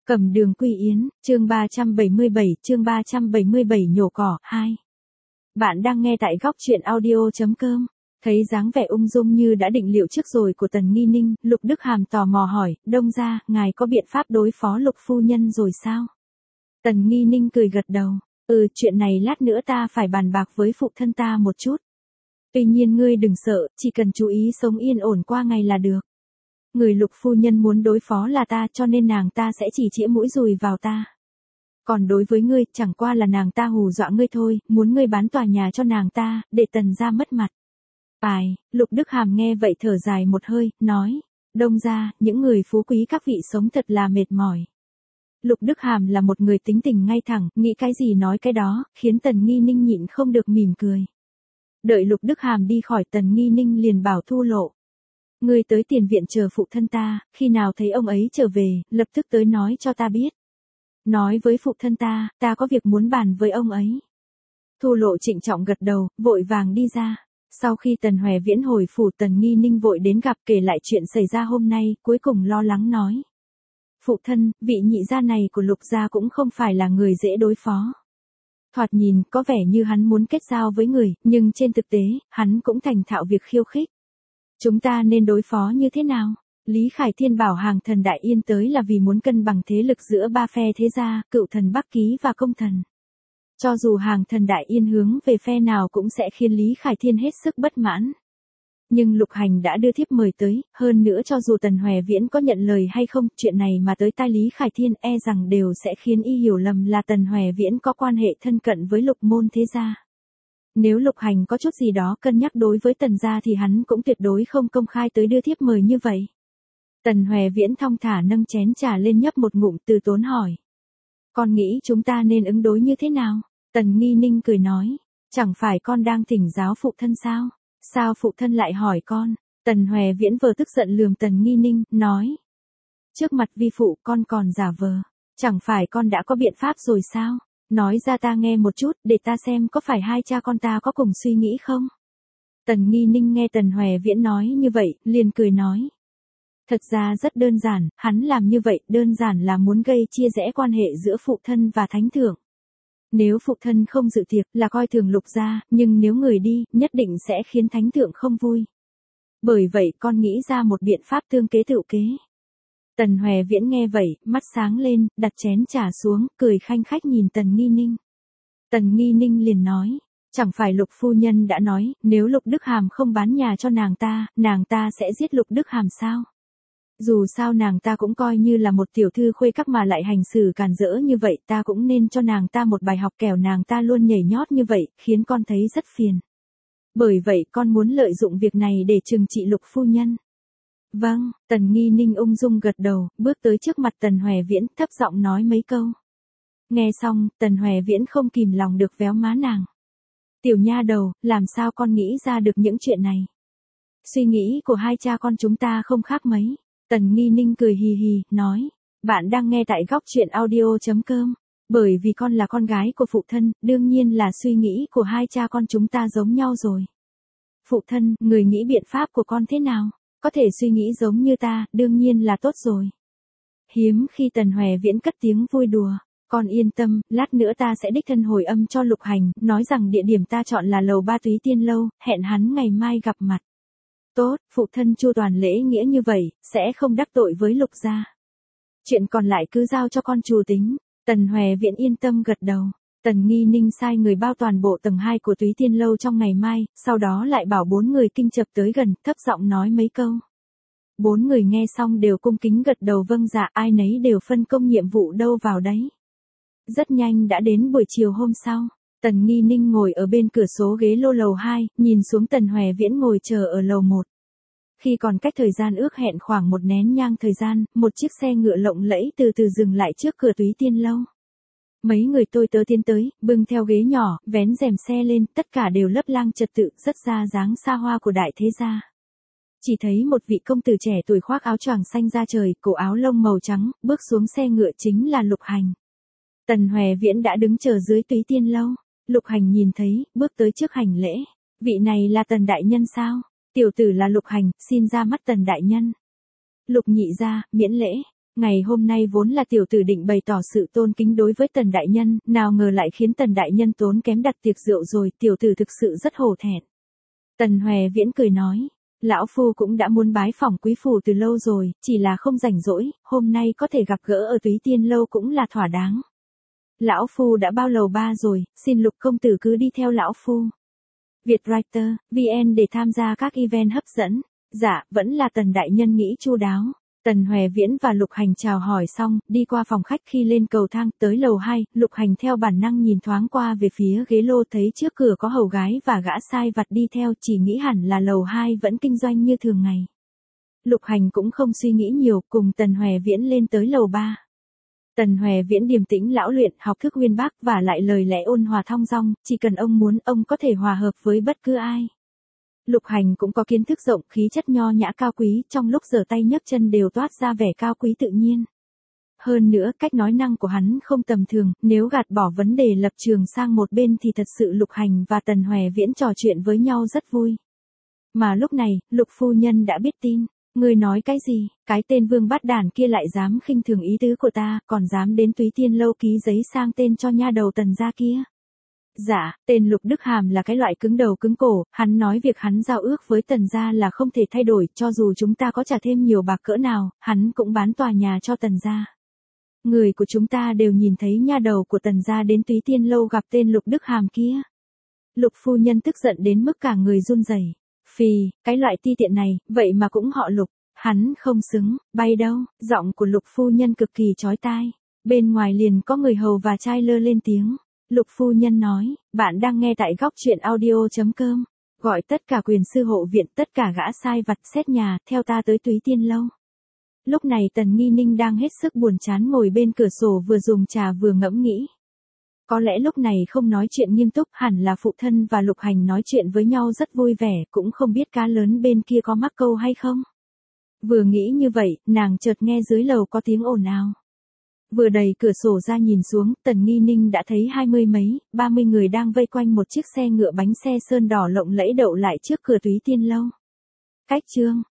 Cẩm Đường Quy Yến, chương 377 nhổ cỏ, 2. Bạn đang nghe tại góc truyện audio.com. Thấy dáng vẻ ung dung như đã định liệu trước rồi của Tần Nghi Ninh, Lục Đức Hàm tò mò hỏi, Đông gia, ngài có biện pháp đối phó Lục phu nhân rồi sao? Tần Nghi Ninh cười gật đầu, chuyện này lát nữa ta phải bàn bạc với phụ thân ta một chút. Tuy nhiên ngươi đừng sợ, chỉ cần chú ý sống yên ổn qua ngày là được. Người Lục phu nhân muốn đối phó là ta, cho nên nàng ta sẽ chỉ chĩa mũi dùi vào ta. Còn đối với ngươi, chẳng qua là nàng ta hù dọa ngươi thôi, muốn ngươi bán tòa nhà cho nàng ta, để Tần gia mất mặt. Lục Đức Hàm nghe vậy thở dài một hơi, nói, Đông gia, những người phú quý các vị sống thật là mệt mỏi. Lục Đức Hàm là một người tính tình ngay thẳng, nghĩ cái gì nói cái đó, khiến Tần Nghi Ninh nhịn không được mỉm cười. Đợi Lục Đức Hàm đi khỏi, Tần Nghi Ninh liền bảo Thu Lộ. Ngươi tới tiền viện chờ phụ thân ta, khi nào thấy ông ấy trở về, lập tức tới nói cho ta biết. Nói với phụ thân ta, ta có việc muốn bàn với ông ấy. Thu Lộ trịnh trọng gật đầu, vội vàng đi ra. Sau khi Tần Hoè Viễn hồi phủ, Tần Nghi Ninh vội đến gặp, kể lại chuyện xảy ra hôm nay, cuối cùng lo lắng nói. Phụ thân, vị nhị gia này của Lục gia cũng không phải là người dễ đối phó. Thoạt nhìn, có vẻ như hắn muốn kết giao với người, nhưng trên thực tế, hắn cũng thành thạo việc khiêu khích. Chúng ta nên đối phó như thế nào? Lý Khải Thiên bảo Hàng Thần Đại Yên tới là vì muốn cân bằng thế lực giữa ba phe thế gia, Cựu Thần Bắc Ký và Công Thần. Cho dù Hàng Thần Đại Yên hướng về phe nào cũng sẽ khiến Lý Khải Thiên hết sức bất mãn. Nhưng Lục Hành đã đưa thiếp mời tới, hơn nữa cho dù Tần Hoè Viễn có nhận lời hay không, chuyện này mà tới tai Lý Khải Thiên rằng đều sẽ khiến y hiểu lầm là Tần Hoè Viễn có quan hệ thân cận với Lục môn thế gia. Nếu Lục Hành có chút gì đó cân nhắc đối với Tần gia thì hắn cũng tuyệt đối không công khai tới đưa thiếp mời như vậy. Tần Hoè Viễn thong thả nâng chén trà lên nhấp một ngụm, từ tốn hỏi. Con nghĩ chúng ta nên ứng đối như thế nào? Tần Nghi Ninh cười nói. Chẳng phải con đang thỉnh giáo phụ thân sao? Sao phụ thân lại hỏi con? Tần Hoè Viễn vừa tức giận lườm Tần Nghi Ninh, nói. Trước mặt vi phụ con còn giả vờ. Chẳng phải con đã có biện pháp rồi sao? Nói ra ta nghe một chút, để ta xem có phải hai cha con ta có cùng suy nghĩ không? Tần Nghi Ninh nghe Tần Hoè Viễn nói như vậy, liền cười nói. Thật ra rất đơn giản, hắn làm như vậy đơn giản là muốn gây chia rẽ quan hệ giữa phụ thân và thánh thượng. Nếu phụ thân không dự tiệc là coi thường Lục gia, nhưng nếu người đi, nhất định sẽ khiến thánh thượng không vui. Bởi vậy con nghĩ ra một biện pháp tương kế tựu kế. Tần Hoè Viễn nghe vậy, mắt sáng lên, đặt chén trà xuống, cười khanh khách nhìn Tần Nghi Ninh. Tần Nghi Ninh liền nói, chẳng phải Lục phu nhân đã nói, nếu Lục Đức Hàm không bán nhà cho nàng ta sẽ giết Lục Đức Hàm sao? Dù sao nàng ta cũng coi như là một tiểu thư khuê các mà lại hành xử càn rỡ như vậy, ta cũng nên cho nàng ta một bài học, kẻo nàng ta luôn nhảy nhót như vậy, khiến con thấy rất phiền. Bởi vậy con muốn lợi dụng việc này để trừng trị Lục phu nhân. Vâng, Tần Nghi Ninh ung dung gật đầu, bước tới trước mặt Tần Hoè Viễn, thấp giọng nói mấy câu. Nghe xong, Tần Hoè Viễn không kìm lòng được véo má nàng. Tiểu nha đầu, làm sao con nghĩ ra được những chuyện này? Suy nghĩ của hai cha con chúng ta không khác mấy. Tần Nghi Ninh cười hì hì, nói, bạn đang nghe tại góc truyện audio.com. Bởi vì con là con gái của phụ thân, đương nhiên là suy nghĩ của hai cha con chúng ta giống nhau rồi. Phụ thân, người nghĩ biện pháp của con thế nào? Có thể suy nghĩ giống như ta, đương nhiên là tốt rồi. Hiếm khi Tần Hoè Viễn cất tiếng vui đùa. Con yên tâm, lát nữa ta sẽ đích thân hồi âm cho Lục Hành, nói rằng địa điểm ta chọn là lầu 3 Túy Tiên Lâu, hẹn hắn ngày mai gặp mặt. Tốt, phụ thân chu toàn lễ nghĩa như vậy, sẽ không đắc tội với Lục gia. Chuyện còn lại cứ giao cho con chủ tính. Tần Hoè Viễn yên tâm gật đầu. Tần Nghi Ninh sai người bao toàn bộ tầng 2 của Túy Tiên Lâu trong ngày mai, sau đó lại bảo 4 người kinh chập tới gần, thấp giọng nói mấy câu. 4 người nghe xong đều cung kính gật đầu vâng dạ, ai nấy đều phân công nhiệm vụ đâu vào đấy. Rất nhanh đã đến buổi chiều hôm sau. Tần Nghi Ninh ngồi ở bên cửa sổ ghế lô lầu 2, nhìn xuống Tần Hoè Viễn ngồi chờ ở lầu 1. Khi còn cách thời gian ước hẹn khoảng một nén nhang thời gian, một chiếc xe ngựa lộng lẫy từ từ dừng lại trước cửa Túy Tiên Lâu. Mấy người tôi tớ tiến tới, bưng theo ghế nhỏ, vén rèm xe lên, tất cả đều lấp lang trật tự, rất ra dáng xa hoa của đại thế gia. Chỉ thấy một vị công tử trẻ tuổi khoác áo choàng xanh da trời, cổ áo lông màu trắng, bước xuống xe ngựa chính là Lục Hành. Tần Hoè Viễn đã đứng chờ dưới Túy Tiên Lâu. Lục Hành nhìn thấy, bước tới trước hành lễ. Vị này là Tần đại nhân sao? Tiểu tử là Lục Hành, xin ra mắt Tần đại nhân. Lục nhị gia, miễn lễ. Ngày hôm nay vốn là tiểu tử định bày tỏ sự tôn kính đối với Tần đại nhân, nào ngờ lại khiến Tần đại nhân tốn kém đặt tiệc rượu rồi, tiểu tử thực sự rất hổ thẹn. Tần Hoè Viễn cười nói, lão phu cũng đã muốn bái phỏng quý phủ từ lâu rồi, chỉ là không rảnh rỗi, hôm nay có thể gặp gỡ ở Túy Tiên lâu cũng là thỏa đáng. Lão phu đã bao lầu ba rồi, xin Lục công tử cứ đi theo lão phu. Vietwriter, VN để tham gia các event hấp dẫn. Dạ, vẫn là Tần đại nhân nghĩ chu đáo. Tần Hoè Viễn và Lục Hành chào hỏi xong, đi qua phòng khách khi lên cầu thang tới lầu 2, Lục Hành theo bản năng nhìn thoáng qua về phía ghế lô thấy trước cửa có hầu gái và gã sai vặt đi theo, chỉ nghĩ hẳn là lầu 2 vẫn kinh doanh như thường ngày. Lục Hành cũng không suy nghĩ nhiều, cùng Tần Hoè Viễn lên tới lầu 3. Tần Hoè Viễn điềm tĩnh lão luyện, học thức uyên bác và lại lời lẽ ôn hòa thong dong, chỉ cần ông muốn, ông có thể hòa hợp với bất cứ ai. Lục Hành cũng có kiến thức rộng, khí chất nho nhã cao quý, trong lúc giở tay nhấc chân đều toát ra vẻ cao quý tự nhiên. Hơn nữa, cách nói năng của hắn không tầm thường, nếu gạt bỏ vấn đề lập trường sang một bên thì thật sự Lục Hành và Tần Hoè Viễn trò chuyện với nhau rất vui. Mà lúc này, Lục phu nhân đã biết tin. Ngươi nói cái gì, cái tên Vương Bát Đản kia lại dám khinh thường ý tứ của ta, còn dám đến Túy Tiên lâu ký giấy sang tên cho nha đầu Tần gia kia. Dạ, tên Lục Đức Hàm là cái loại cứng đầu cứng cổ, hắn nói việc hắn giao ước với Tần gia là không thể thay đổi, cho dù chúng ta có trả thêm nhiều bạc cỡ nào, hắn cũng bán tòa nhà cho Tần gia. Người của chúng ta đều nhìn thấy nha đầu của Tần gia đến Túy Tiên lâu gặp tên Lục Đức Hàm kia. Lục phu nhân tức giận đến mức cả người run rẩy. Phì, cái loại ti tiện này, vậy mà cũng họ Lục, hắn không xứng, bay đâu, giọng của Lục phu nhân cực kỳ chói tai. Bên ngoài liền có người hầu và trai lơ lên tiếng. Lục phu nhân nói, bạn đang nghe tại góc truyện audio.com, gọi tất cả quyền sư hộ viện, tất cả gã sai vặt xét nhà, theo ta tới Túy Tiên lâu. Lúc này Tần Nghi Ninh đang hết sức buồn chán ngồi bên cửa sổ vừa dùng trà vừa ngẫm nghĩ. Có lẽ lúc này không nói chuyện nghiêm túc, hẳn là phụ thân và Lục Hành nói chuyện với nhau rất vui vẻ, cũng không biết cá lớn bên kia có mắc câu hay không. Vừa nghĩ như vậy, nàng chợt nghe dưới lầu có tiếng ồn ào. Vừa đẩy cửa sổ ra nhìn xuống, Tần Nghi Ninh đã thấy 20 mấy, 30 người đang vây quanh một chiếc xe ngựa bánh xe sơn đỏ lộng lẫy đậu lại trước cửa Túy Tiên lâu. Cách chương